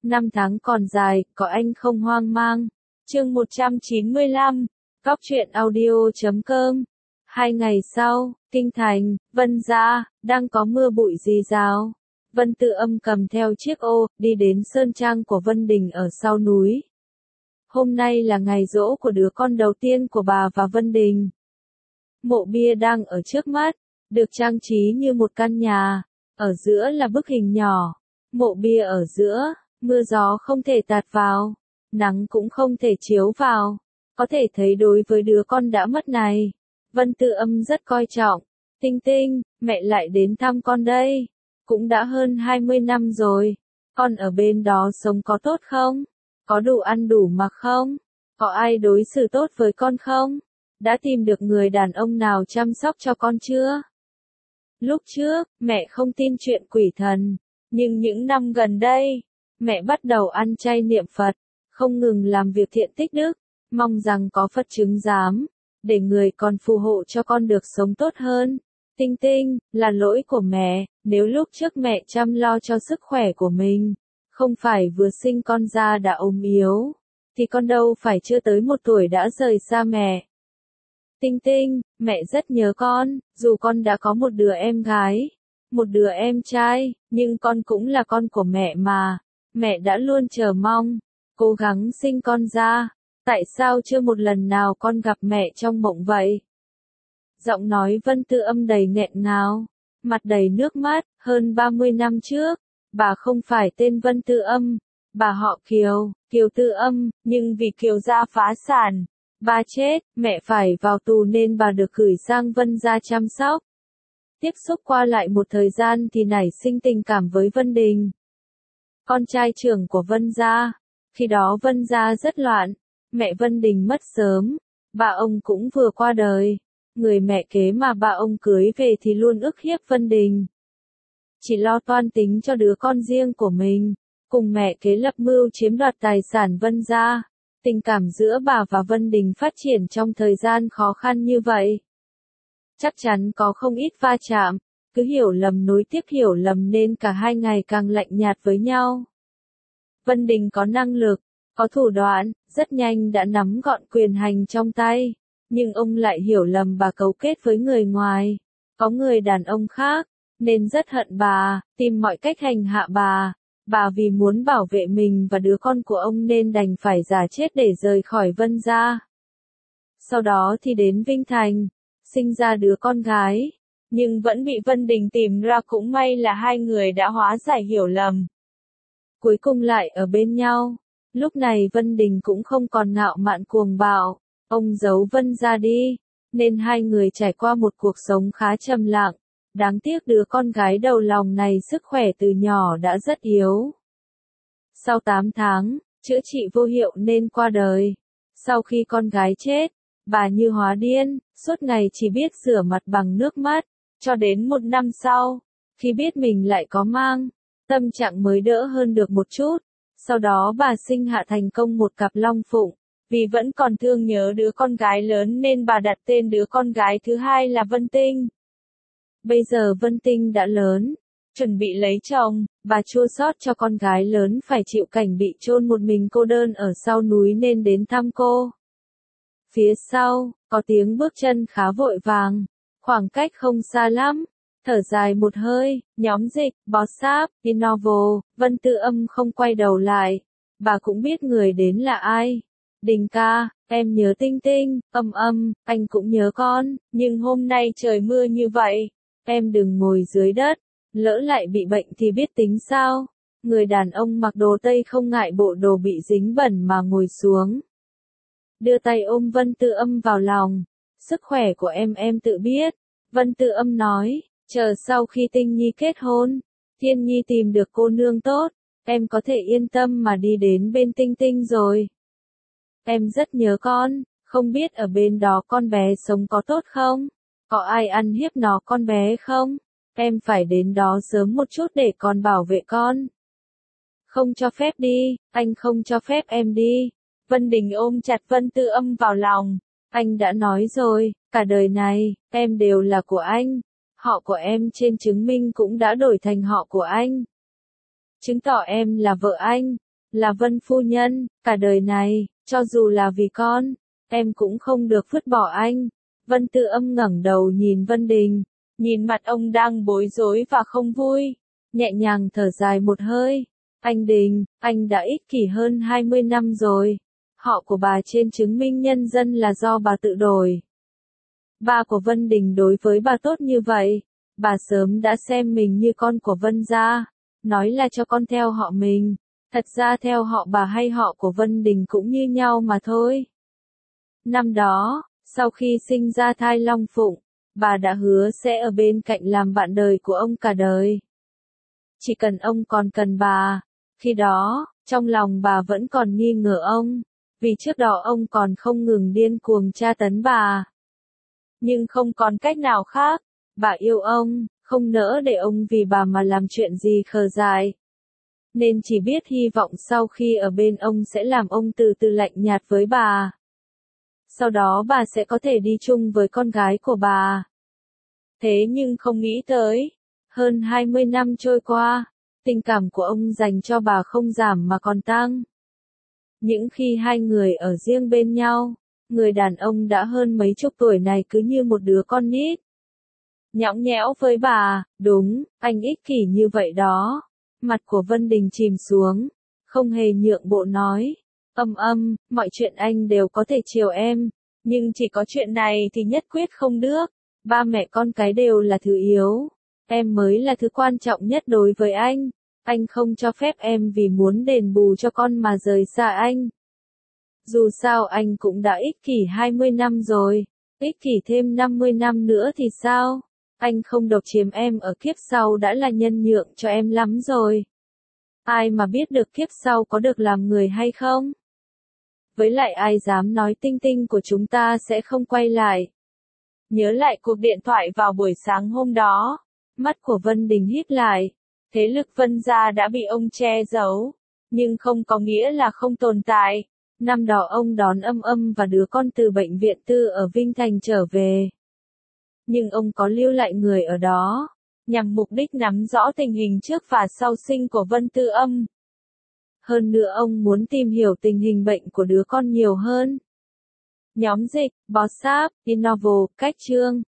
Năm tháng còn dài, có anh không hoang mang. Chương 195, Góc truyện audio.com. 2 ngày sau, kinh thành, Vân gia, đang có mưa bụi rì rào. Vân Tự Âm cầm theo chiếc ô, đi đến sơn trang của Vân Đình ở sau núi. Hôm nay là ngày giỗ của đứa con đầu tiên của bà và Vân Đình. Mộ bia đang ở trước mắt, được trang trí như một căn nhà, ở giữa là bức hình nhỏ. Mộ bia ở giữa, mưa gió không thể tạt vào, nắng cũng không thể chiếu vào. Có thể thấy đối với đứa con đã mất này, Vân Tự Âm rất coi trọng. Tinh Tinh, mẹ lại đến thăm con đây. Cũng đã hơn 20 năm rồi. Con ở bên đó sống có tốt không? Có đủ ăn đủ mặc không? Có ai đối xử tốt với con không? Đã tìm được người đàn ông nào chăm sóc cho con chưa? Lúc trước, mẹ không tin chuyện quỷ thần. Nhưng những năm gần đây, mẹ bắt đầu ăn chay niệm Phật, không ngừng làm việc thiện tích đức, mong rằng có Phật chứng giám, để người con phù hộ cho con được sống tốt hơn. Tinh Tinh, là lỗi của mẹ, nếu lúc trước mẹ chăm lo cho sức khỏe của mình, không phải vừa sinh con ra đã ốm yếu, thì con đâu phải chưa tới 1 tuổi đã rời xa mẹ. Tinh Tinh, mẹ rất nhớ con, dù con đã có một đứa em gái, một đứa em trai, nhưng con cũng là con của mẹ mà. Mẹ đã luôn chờ mong, cố gắng sinh con ra. Tại sao chưa một lần nào con gặp mẹ trong mộng vậy? Giọng nói Vân Tự Âm đầy nghẹn ngào, mặt đầy nước mắt. Hơn 30 năm trước, bà không phải tên Vân Tự Âm, bà họ Kiều, Kiều Tự Âm, nhưng vì Kiều gia phá sản, bà chết, mẹ phải vào tù nên bà được gửi sang Vân gia chăm sóc. Tiếp xúc qua lại một thời gian thì nảy sinh tình cảm với Vân Đình, con trai trưởng của Vân gia. Khi đó Vân gia rất loạn, mẹ Vân Đình mất sớm, bà ông cũng vừa qua đời. Người mẹ kế mà bà ông cưới về thì luôn ức hiếp Vân Đình, chỉ lo toan tính cho đứa con riêng của mình, cùng mẹ kế lập mưu chiếm đoạt tài sản Vân gia. Tình cảm giữa bà và Vân Đình phát triển trong thời gian khó khăn như vậy, chắc chắn có không ít va chạm, cứ hiểu lầm nối tiếp hiểu lầm nên cả hai ngày càng lạnh nhạt với nhau. Vân Đình có năng lực, có thủ đoạn, rất nhanh đã nắm gọn quyền hành trong tay, nhưng ông lại hiểu lầm bà cấu kết với người ngoài, có người đàn ông khác, nên rất hận bà, tìm mọi cách hành hạ bà. Bà vì muốn bảo vệ mình và đứa con của ông nên đành phải giả chết để rời khỏi Vân gia. Sau đó thì đến Vinh Thành, sinh ra đứa con gái, nhưng vẫn bị Vân Đình tìm ra. Cũng may là hai người đã hóa giải hiểu lầm, cuối cùng lại ở bên nhau. Lúc này Vân Đình cũng không còn ngạo mạn cuồng bạo, ông giấu Vân gia đi, nên hai người trải qua một cuộc sống khá trầm lặng. Đáng tiếc đứa con gái đầu lòng này sức khỏe từ nhỏ đã rất yếu. Sau 8 tháng, chữa trị vô hiệu nên qua đời. Sau khi con gái chết, bà như hóa điên, suốt ngày chỉ biết rửa mặt bằng nước mắt, cho đến 1 năm sau, khi biết mình lại có mang, tâm trạng mới đỡ hơn được một chút. Sau đó bà sinh hạ thành công một cặp long phụng, vì vẫn còn thương nhớ đứa con gái lớn nên bà đặt tên đứa con gái thứ hai là Vân Tinh. Bây giờ Vân Tinh đã lớn, chuẩn bị lấy chồng, bà chua xót cho con gái lớn phải chịu cảnh bị chôn một mình cô đơn ở sau núi nên đến thăm cô. Phía sau, có tiếng bước chân khá vội vàng, khoảng cách không xa lắm. Thở dài một hơi, nhóm dịch, bó sáp, Innovo, Vân Tự Âm không quay đầu lại. Bà cũng biết người đến là ai. Đình ca, em nhớ Tinh Tinh. Anh cũng nhớ con, nhưng hôm nay trời mưa như vậy, em đừng ngồi dưới đất, lỡ lại bị bệnh thì biết tính sao. Người đàn ông mặc đồ Tây không ngại bộ đồ bị dính bẩn mà ngồi xuống, đưa tay ôm Vân Tự Âm vào lòng. Sức khỏe của em tự biết. Vân Tự Âm nói, chờ sau khi Tinh Nhi kết hôn, Thiên Nhi tìm được cô nương tốt, em có thể yên tâm mà đi đến bên Tinh Tinh rồi. Em rất nhớ con, không biết ở bên đó con bé sống có tốt không? Có ai ăn hiếp nó con bé không? Em phải đến đó sớm một chút để con bảo vệ con. Không cho phép đi, anh không cho phép em đi. Vân Đình ôm chặt Vân Tự Âm vào lòng. Anh đã nói rồi, cả đời này, em đều là của anh. Họ của em trên chứng minh cũng đã đổi thành họ của anh, chứng tỏ em là vợ anh. Là Vân phu nhân, cả đời này, cho dù là vì con, em cũng không được vứt bỏ anh. Vân Tư Âm ngẩng đầu nhìn Vân Đình, nhìn mặt ông đang bối rối và không vui, nhẹ nhàng thở dài một hơi. Anh Đình, anh đã ích kỷ hơn 20 năm rồi. Họ của bà trên chứng minh nhân dân là do bà tự đổi. Ba của Vân Đình đối với bà tốt như vậy, bà sớm đã xem mình như con của Vân gia, nói là cho con theo họ mình, thật ra theo họ bà hay họ của Vân Đình cũng như nhau mà thôi. Năm đó, sau khi sinh ra thai Long Phụng, bà đã hứa sẽ ở bên cạnh làm bạn đời của ông cả đời. Chỉ cần ông còn cần bà, khi đó, trong lòng bà vẫn còn nghi ngờ ông, vì trước đó ông còn không ngừng điên cuồng tra tấn bà. Nhưng không còn cách nào khác, bà yêu ông, không nỡ để ông vì bà mà làm chuyện gì khờ dại. Nên chỉ biết hy vọng sau khi ở bên ông sẽ làm ông từ từ lạnh nhạt với bà. Sau đó bà sẽ có thể đi chung với con gái của bà. Thế nhưng không nghĩ tới, hơn 20 năm trôi qua, tình cảm của ông dành cho bà không giảm mà còn tăng. Những khi hai người ở riêng bên nhau, người đàn ông đã hơn mấy chục tuổi này cứ như một đứa con nít. Nhõng nhẽo với bà, đúng, anh ích kỷ như vậy đó. Mặt của Vân Đình chìm xuống, không hề nhượng bộ nói. Mọi chuyện anh đều có thể chiều em, nhưng chỉ có chuyện này thì nhất quyết không được. Ba mẹ con cái đều là thứ yếu. Em mới là thứ quan trọng nhất đối với anh. Anh không cho phép em vì muốn đền bù cho con mà rời xa anh. Dù sao anh cũng đã ích kỷ 20 năm rồi. Ích kỷ thêm 50 năm nữa thì sao? Anh không độc chiếm em ở kiếp sau đã là nhân nhượng cho em lắm rồi. Ai mà biết được kiếp sau có được làm người hay không? Với lại ai dám nói tinh tinh của chúng ta sẽ không quay lại. Nhớ lại cuộc điện thoại vào buổi sáng hôm đó. Mắt của Vân Đình híp lại. Thế lực Vân gia đã bị ông che giấu. Nhưng không có nghĩa là không tồn tại. Năm đó ông đón Âm và đứa con từ bệnh viện tư ở Vinh Thành trở về. Nhưng ông có lưu lại người ở đó, nhằm mục đích nắm rõ tình hình trước và sau sinh của Vân Tư Âm. Hơn nữa ông muốn tìm hiểu tình hình bệnh của đứa con nhiều hơn. Nhóm dịch, Bossap, Innovo, Cách Chương